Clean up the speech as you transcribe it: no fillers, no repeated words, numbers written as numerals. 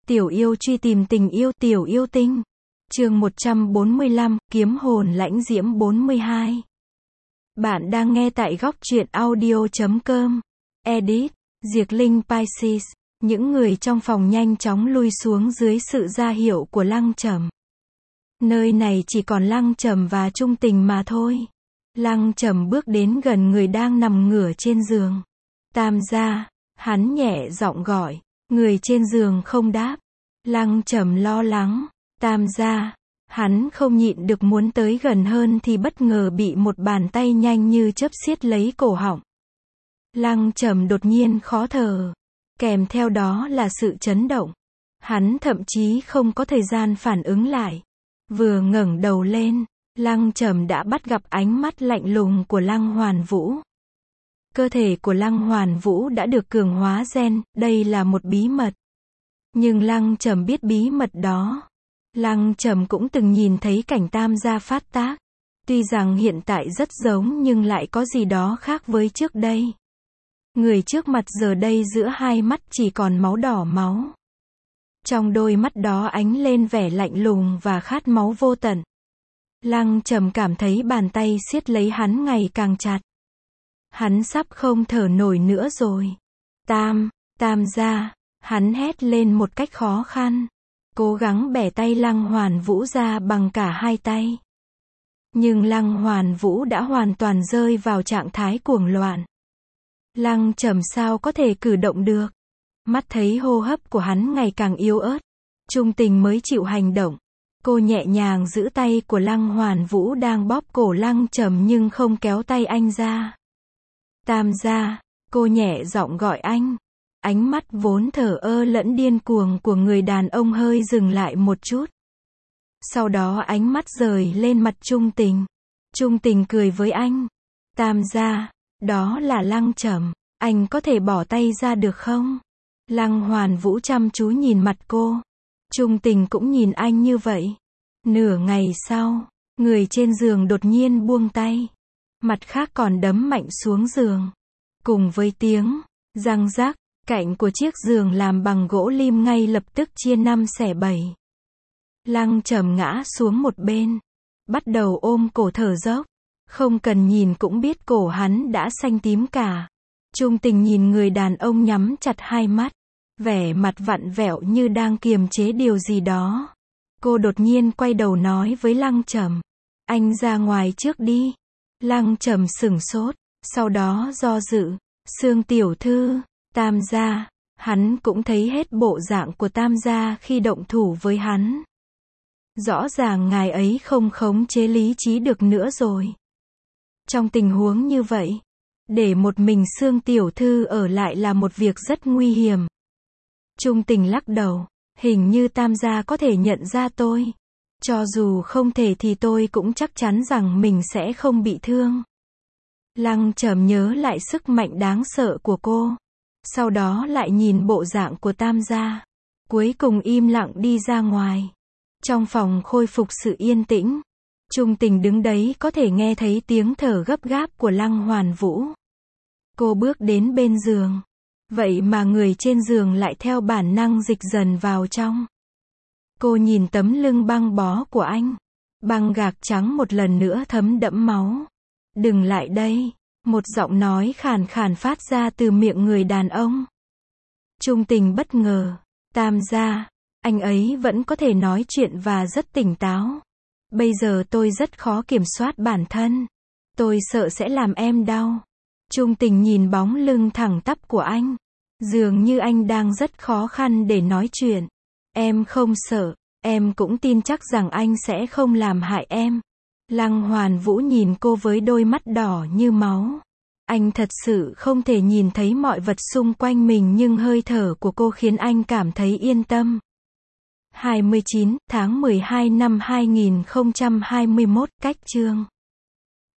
Tiểu yêu truy tìm tình yêu, tiểu yêu tinh. Chương 145, kiếm hồn lãnh diễm 42. Bạn đang nghe tại góc truyện audio.com. Edit, Diệc Linh Pisces. Những người trong phòng nhanh chóng lui xuống dưới sự ra hiệu của Lăng Trầm. Nơi này chỉ còn Lăng Trầm và Trung Tình mà thôi. Lăng Trầm bước đến gần người đang nằm ngửa trên giường. Tam gia, hắn nhẹ giọng gọi. Người trên giường không đáp. Lăng Trầm lo lắng. Tam gia, hắn không nhịn được muốn tới gần hơn thì bất ngờ bị một bàn tay nhanh như chớp siết lấy cổ họng. Lăng Trầm đột nhiên khó thở. Kèm theo đó là sự chấn động. Hắn thậm chí không có thời gian phản ứng lại. Vừa ngẩng đầu lên, Lăng Trầm đã bắt gặp ánh mắt lạnh lùng của Lăng Hoàn Vũ. Cơ thể của Lăng Hoàn Vũ đã được cường hóa gen, đây là một bí mật. Nhưng Lăng Trầm biết bí mật đó. Lăng Trầm cũng từng nhìn thấy cảnh tam gia phát tác. Tuy rằng hiện tại rất giống nhưng lại có gì đó khác với trước đây. Người trước mặt giờ đây giữa hai mắt chỉ còn máu đỏ máu. Trong đôi mắt đó ánh lên vẻ lạnh lùng và khát máu vô tận. Lăng Trầm cảm thấy bàn tay siết lấy hắn ngày càng chặt. Hắn sắp không thở nổi nữa rồi. Tam gia, hắn hét lên một cách khó khăn. Cố gắng bẻ tay Lăng Hoàn Vũ ra bằng cả hai tay. Nhưng Lăng Hoàn Vũ đã hoàn toàn rơi vào trạng thái cuồng loạn. Lăng Trầm sao có thể cử động được. Mắt thấy hô hấp của hắn ngày càng yếu ớt. Trung Tình mới chịu hành động. Cô nhẹ nhàng giữ tay của Lăng Hoàn Vũ đang bóp cổ Lăng Trầm nhưng không kéo tay anh ra. Tam gia, cô nhẹ giọng gọi anh. Ánh mắt vốn thờ ơ lẫn điên cuồng của người đàn ông hơi dừng lại một chút. Sau đó ánh mắt rời lên mặt Trung Tình. Trung Tình cười với anh. Tam gia, đó là Lăng Trầm, anh có thể bỏ tay ra được không? Lăng Hoàn Vũ chăm chú nhìn mặt cô. Trung Tình cũng nhìn anh như vậy. Nửa ngày sau, người trên giường đột nhiên buông tay. Mặt khác còn đấm mạnh xuống giường. Cùng với tiếng răng rắc, cạnh của chiếc giường làm bằng gỗ lim ngay lập tức chia năm xẻ bảy. Lăng Trầm ngã xuống một bên. Bắt đầu ôm cổ thở dốc. Không cần nhìn cũng biết cổ hắn đã xanh tím cả. Trung Tình nhìn người đàn ông nhắm chặt hai mắt. Vẻ mặt vặn vẹo như đang kiềm chế điều gì đó. Cô đột nhiên quay đầu nói với Lăng Trầm. Anh ra ngoài trước đi. Lăng Trầm sửng sốt. Sau đó do dự. Sương tiểu thư, tam gia. Hắn cũng thấy hết bộ dạng của tam gia khi động thủ với hắn. Rõ ràng ngài ấy không khống chế lý trí được nữa rồi. Trong tình huống như vậy, để một mình Sương tiểu thư ở lại là một việc rất nguy hiểm. Trung Tình lắc đầu, hình như tam gia có thể nhận ra tôi. Cho dù không thể thì tôi cũng chắc chắn rằng mình sẽ không bị thương. Lăng Trầm nhớ lại sức mạnh đáng sợ của cô. Sau đó lại nhìn bộ dạng của tam gia. Cuối cùng im lặng đi ra ngoài. Trong phòng khôi phục sự yên tĩnh. Trung Tình đứng đấy có thể nghe thấy tiếng thở gấp gáp của Lăng Hoàn Vũ. Cô bước đến bên giường. Vậy mà người trên giường lại theo bản năng dịch dần vào trong. Cô nhìn tấm lưng băng bó của anh. Băng gạc trắng một lần nữa thấm đẫm máu. Đừng lại đây. Một giọng nói khàn khàn phát ra từ miệng người đàn ông. Trung Tình bất ngờ. Tam gia, anh ấy vẫn có thể nói chuyện và rất tỉnh táo. Bây giờ tôi rất khó kiểm soát bản thân. Tôi sợ sẽ làm em đau. Trung Tình nhìn bóng lưng thẳng tắp của anh. Dường như anh đang rất khó khăn để nói chuyện. Em không sợ, em cũng tin chắc rằng anh sẽ không làm hại em. Lăng Hoàn Vũ nhìn cô với đôi mắt đỏ như máu. Anh thật sự không thể nhìn thấy mọi vật xung quanh mình nhưng hơi thở của cô khiến anh cảm thấy yên tâm. 29 tháng 12 năm 2021, cách chương